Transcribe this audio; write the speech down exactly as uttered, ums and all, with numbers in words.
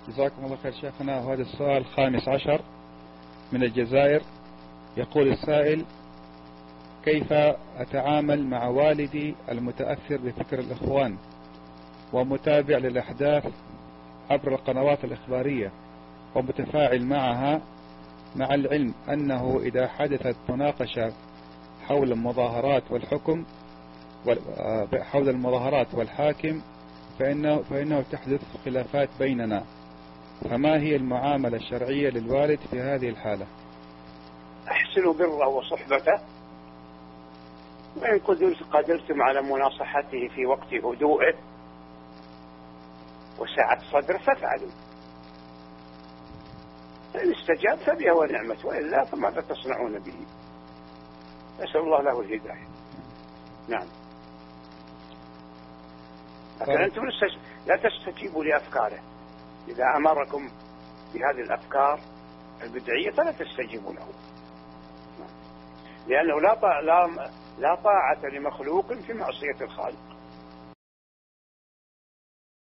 جزاكم الله خير شيخنا. وهذا السؤال الخامس عشر من الجزائر. يقول السائل: كيف أتعامل مع والدي المتأثر بفكر الإخوان ومتابع للأحداث عبر القنوات الإخبارية ومتفاعل معها، مع العلم أنه إذا حدثت مناقشة حول المظاهرات والحكم حول المظاهرات والحاكم فإنه, فإنه تحدث خلافات بيننا، فما هي المعاملة الشرعية للوالد في هذه الحالة؟ أحسنوا بره وصحبته، وإن قدرتم على مناصحته في وقت هدوءه وسعة صدره فافعلوا، فإن استجاب فبها ونعمة، وإلا فماذا تصنعون به؟ نسأل الله له الهداية. نعم. لكن أنتم لا تستجيبوا لأفكاره. إذا أمركم بهذه الأفكار البدعية فلا تستجيبوا له، لأنه لا لا لا طاعة لمخلوق في معصية الخالق.